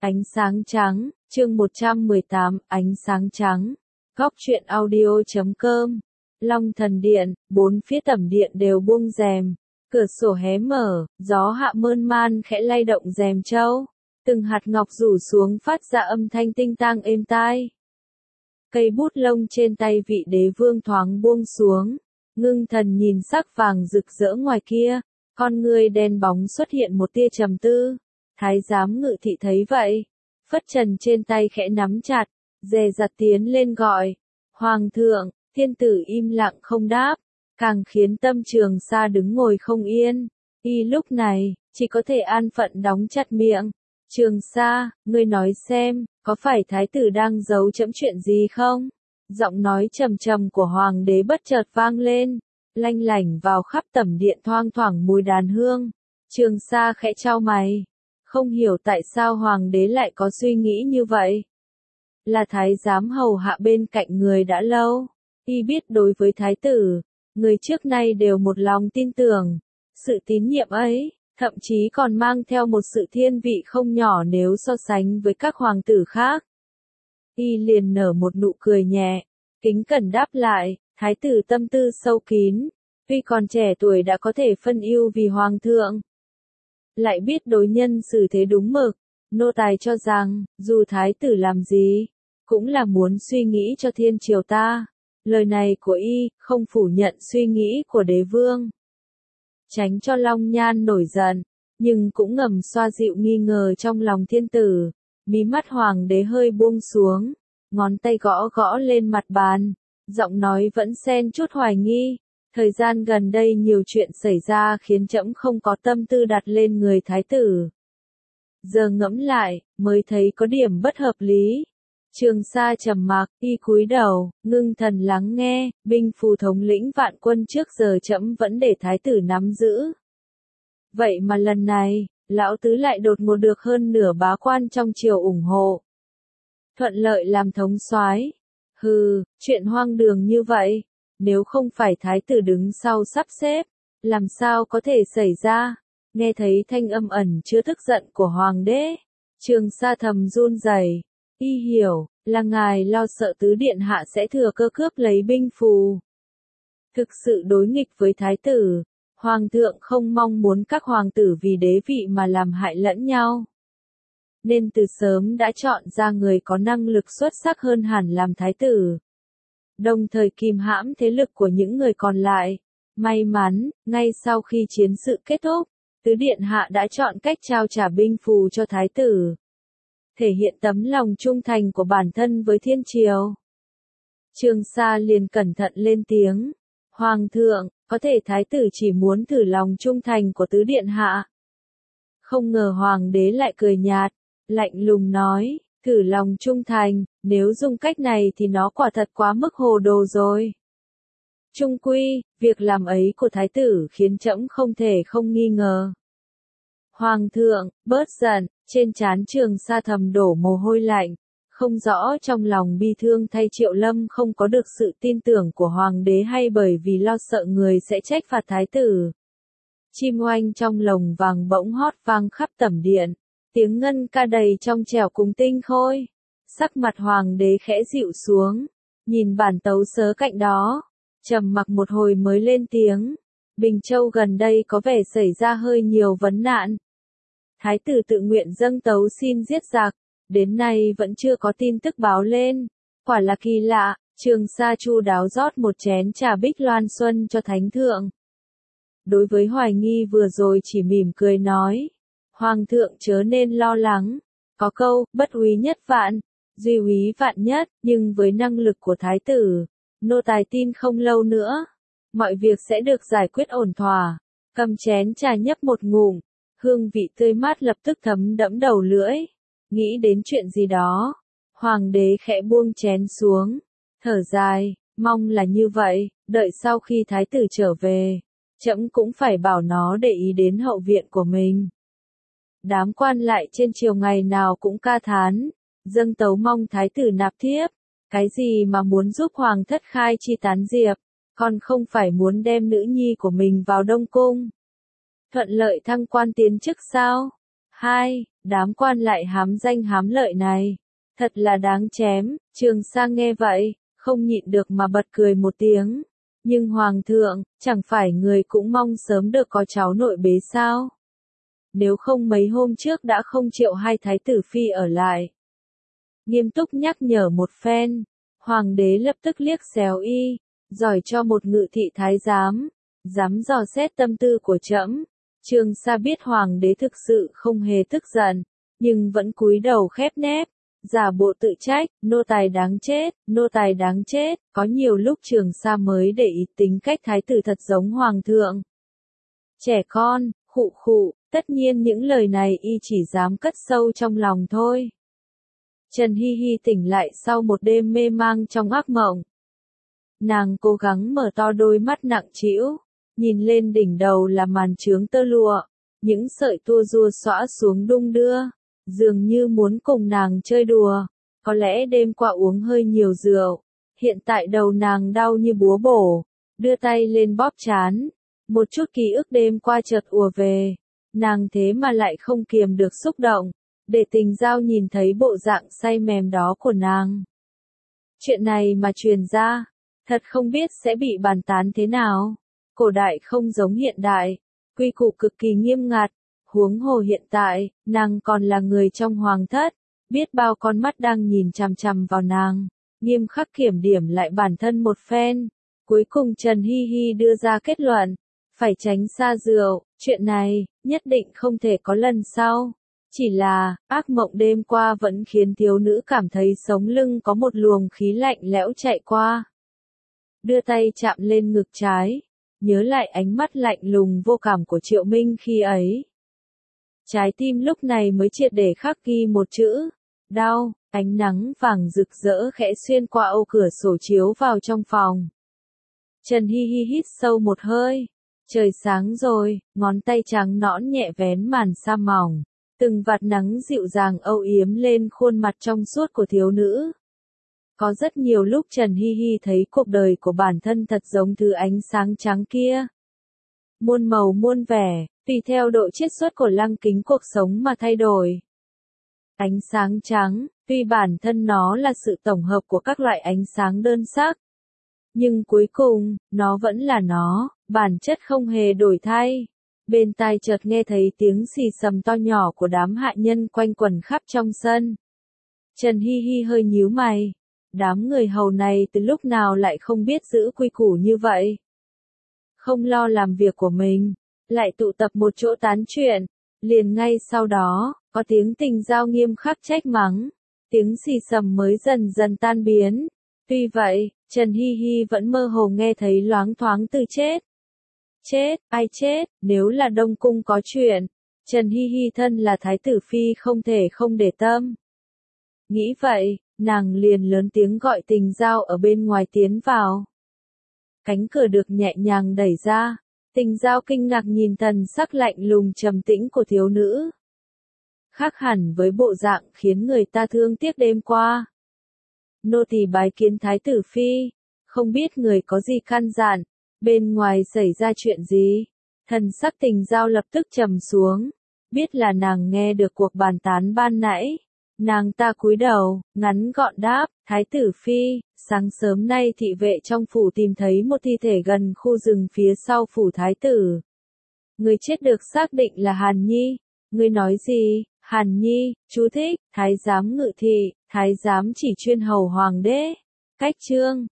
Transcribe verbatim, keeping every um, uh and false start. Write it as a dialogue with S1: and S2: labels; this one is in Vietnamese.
S1: Ánh sáng trắng, chương một trăm mười tám, ánh sáng trắng. Góc truyện audio chấm com. Long Thần Điện, bốn phía tẩm điện đều buông rèm, cửa sổ hé mở, gió hạ mơn man khẽ lay động rèm trâu, từng hạt ngọc rủ xuống phát ra âm thanh tinh tang êm tai. Cây bút lông trên tay vị đế vương thoáng buông xuống, ngưng thần nhìn sắc vàng rực rỡ ngoài kia, con người đen bóng xuất hiện một tia trầm tư. Thái giám Ngự Thị thấy vậy, phất trần trên tay khẽ nắm chặt, dè dặt tiến lên gọi, Hoàng thượng. Thiên tử im lặng không đáp, càng khiến Tâm Trường Sa đứng ngồi không yên. Y lúc này, chỉ có thể an phận đóng chặt miệng. Trường Sa, ngươi nói xem, có phải thái tử đang giấu chẫm chuyện gì không? Giọng nói trầm trầm của hoàng đế bất chợt vang lên, lanh lảnh vào khắp tẩm điện thoang thoảng mùi đàn hương. Trường Sa khẽ chau mày, không hiểu tại sao hoàng đế lại có suy nghĩ như vậy. Là thái giám hầu hạ bên cạnh người đã lâu. Y biết đối với thái tử, người trước nay đều một lòng tin tưởng. Sự tín nhiệm ấy, thậm chí còn mang theo một sự thiên vị không nhỏ nếu so sánh với các hoàng tử khác. Y liền nở một nụ cười nhẹ, kính cẩn đáp lại, thái tử tâm tư sâu kín, tuy còn trẻ tuổi đã có thể phân ưu vì hoàng thượng. Lại biết đối nhân xử thế đúng mực, nô tài cho rằng, dù thái tử làm gì, cũng là muốn suy nghĩ cho thiên triều ta. Lời này của y, không phủ nhận suy nghĩ của đế vương. Tránh cho Long Nhan nổi giận, nhưng cũng ngầm xoa dịu nghi ngờ trong lòng thiên tử. Mí mắt hoàng đế hơi buông xuống, ngón tay gõ gõ lên mặt bàn, giọng nói vẫn xen chút hoài nghi. Thời gian gần đây nhiều chuyện xảy ra khiến trẫm không có tâm tư đặt lên người thái tử. Giờ ngẫm lại, mới thấy có điểm bất hợp lý. Trường Sa trầm mặc, y cúi đầu, ngưng thần lắng nghe, binh phù thống lĩnh vạn quân trước giờ trẫm vẫn để thái tử nắm giữ. Vậy mà lần này, lão tứ lại đột ngột được hơn nửa bá quan trong triều ủng hộ. Thuận lợi làm thống soái. Hừ, chuyện hoang đường như vậy, nếu không phải thái tử đứng sau sắp xếp, làm sao có thể xảy ra? Nghe thấy thanh âm ẩn chứa tức giận của hoàng đế, Trường Sa thầm run rẩy. Y hiểu, là ngài lo sợ tứ điện hạ sẽ thừa cơ cướp lấy binh phù. Thực sự đối nghịch với thái tử, hoàng thượng không mong muốn các hoàng tử vì đế vị mà làm hại lẫn nhau. Nên từ sớm đã chọn ra người có năng lực xuất sắc hơn hẳn làm thái tử. Đồng thời kìm hãm thế lực của những người còn lại. May mắn, ngay sau khi chiến sự kết thúc, tứ điện hạ đã chọn cách trao trả binh phù cho thái tử. Thể hiện tấm lòng trung thành của bản thân với thiên triều. Trường Sa liền cẩn thận lên tiếng. Hoàng thượng, có thể thái tử chỉ muốn thử lòng trung thành của tứ điện hạ. Không ngờ hoàng đế lại cười nhạt, lạnh lùng nói, thử lòng trung thành, nếu dùng cách này thì nó quả thật quá mức hồ đồ rồi. Chung quy, việc làm ấy của thái tử khiến trẫm không thể không nghi ngờ. Hoàng thượng, bớt giận, trên trán Trường Sa thầm đổ mồ hôi lạnh, không rõ trong lòng bi thương thay Triệu Lâm không có được sự tin tưởng của hoàng đế hay bởi vì lo sợ người sẽ trách phạt thái tử. Chim oanh trong lồng vàng bỗng hót vang khắp tẩm điện, tiếng ngân ca đầy trong trẻo cùng tinh khôi. Sắc mặt hoàng đế khẽ dịu xuống, nhìn bản tấu sớ cạnh đó, trầm mặc một hồi mới lên tiếng. Bình Châu gần đây có vẻ xảy ra hơi nhiều vấn nạn. Thái tử tự nguyện dâng tấu xin giết giặc, đến nay vẫn chưa có tin tức báo lên. Quả là kỳ lạ. Trường Sa chu đáo rót một chén trà bích loan xuân cho thánh thượng. Đối với hoài nghi vừa rồi chỉ mỉm cười nói, hoàng thượng chớ nên lo lắng. Có câu, bất úy nhất vạn, duy úy vạn nhất, nhưng với năng lực của thái tử, nô tài tin không lâu nữa, mọi việc sẽ được giải quyết ổn thỏa. Cầm chén trà nhấp một ngụm, hương vị tươi mát lập tức thấm đẫm đầu lưỡi. Nghĩ đến chuyện gì đó, hoàng đế khẽ buông chén xuống, thở dài, mong là như vậy, đợi sau khi thái tử trở về, trẫm cũng phải bảo nó để ý đến hậu viện của mình. Đám quan lại trên triều ngày nào cũng ca thán, dâng tấu mong thái tử nạp thiếp, cái gì mà muốn giúp hoàng thất khai chi tán diệp, còn không phải muốn đem nữ nhi của mình vào Đông Cung. Thuận lợi thăng quan tiến chức sao? Hai, Đám quan lại hám danh hám lợi này, thật là đáng chém. Trường Sa nghe vậy, không nhịn được mà bật cười một tiếng. Nhưng Hoàng thượng, chẳng phải người cũng mong sớm được có cháu nội bế sao? Nếu không mấy hôm trước đã không triệu hai thái tử phi ở lại. Nghiêm túc nhắc nhở một phen, Hoàng đế lập tức liếc xéo y, giỏi cho một ngự thị thái giám, dám dò xét tâm tư của trẫm. Trường Sa biết Hoàng đế thực sự không hề tức giận, nhưng vẫn cúi đầu khép nép, giả bộ tự trách, nô tài đáng chết, nô tài đáng chết. Có nhiều lúc Trường Sa mới để ý tính cách thái tử thật giống Hoàng thượng. Trẻ con, khụ khụ, tất nhiên những lời này y chỉ dám cất sâu trong lòng thôi. Trần Hi Hi tỉnh lại sau một đêm mê mang trong ác mộng. Nàng cố gắng mở to đôi mắt nặng trĩu, nhìn lên đỉnh đầu là màn trướng tơ lụa, những sợi tua rua xõa xuống đung đưa, dường như muốn cùng nàng chơi đùa. Có lẽ đêm qua uống hơi nhiều rượu, hiện tại đầu nàng đau như búa bổ, đưa tay lên bóp trán, một chút ký ức đêm qua chợt ùa về, nàng thế mà lại không kiềm được xúc động, để Tình Giao nhìn thấy bộ dạng say mềm đó của nàng. Chuyện này mà truyền ra, thật không biết sẽ bị bàn tán thế nào. Cổ đại không giống hiện đại, quy củ cực kỳ nghiêm ngặt, huống hồ hiện tại, nàng còn là người trong hoàng thất, biết bao con mắt đang nhìn chằm chằm vào nàng, nghiêm khắc kiểm điểm lại bản thân một phen. Cuối cùng Trần Hi Hi đưa ra kết luận, phải tránh xa rượu, chuyện này, nhất định không thể có lần sau. Chỉ là, ác mộng đêm qua vẫn khiến thiếu nữ cảm thấy sống lưng có một luồng khí lạnh lẽo chạy qua. Đưa tay chạm lên ngực trái, nhớ lại ánh mắt lạnh lùng vô cảm của Triệu Minh khi ấy. Trái tim lúc này mới triệt để khắc ghi một chữ, đau. Ánh nắng vàng rực rỡ khẽ xuyên qua ô cửa sổ chiếu vào trong phòng. Trần Hi Hi hít sâu một hơi. Trời sáng rồi, ngón tay trắng nõn nhẹ vén màn sa mỏng. Từng vạt nắng dịu dàng âu yếm lên khuôn mặt trong suốt của thiếu nữ. Có rất nhiều lúc Trần Hi Hi thấy cuộc đời của bản thân thật giống thứ ánh sáng trắng kia. Muôn màu muôn vẻ, tùy theo độ chiết xuất của lăng kính cuộc sống mà thay đổi. Ánh sáng trắng, tuy bản thân nó là sự tổng hợp của các loại ánh sáng đơn sắc. Nhưng cuối cùng, nó vẫn là nó, bản chất không hề đổi thay. Bên tai chợt nghe thấy tiếng xì xầm to nhỏ của đám hạ nhân quanh quẩn khắp trong sân. Trần Hi Hi hơi nhíu mày. Đám người hầu này từ lúc nào lại không biết giữ quy củ như vậy. Không lo làm việc của mình, lại tụ tập một chỗ tán chuyện. Liền ngay sau đó, có tiếng Tình Giao nghiêm khắc trách mắng. Tiếng xì xầm mới dần dần tan biến. Tuy vậy, Trần Hi Hi vẫn mơ hồ nghe thấy loáng thoáng từ chết. Chết, ai chết, nếu là Đông Cung có chuyện, Trần Hi Hi thân là thái tử phi không thể không để tâm. Nghĩ vậy, nàng liền lớn tiếng gọi Tình Giao ở bên ngoài tiến vào. Cánh cửa được nhẹ nhàng đẩy ra, Tình Giao kinh ngạc nhìn thần sắc lạnh lùng trầm tĩnh của thiếu nữ. Khác hẳn với bộ dạng khiến người ta thương tiếc đêm qua. Nô tỳ bái kiến thái tử phi, không biết người có gì căn dặn, bên ngoài xảy ra chuyện gì. Thần sắc Tình Giao lập tức trầm xuống, biết là nàng nghe được cuộc bàn tán ban nãy. Nàng ta cúi đầu, ngắn gọn đáp, thái tử phi, sáng sớm nay thị vệ trong phủ tìm thấy một thi thể gần khu rừng phía sau phủ thái tử. Người chết được xác định là Hàn Nhi. Người nói gì? Hàn Nhi, chú thích, thái giám ngự thị, thái giám chỉ chuyên hầu hoàng đế. Cách chương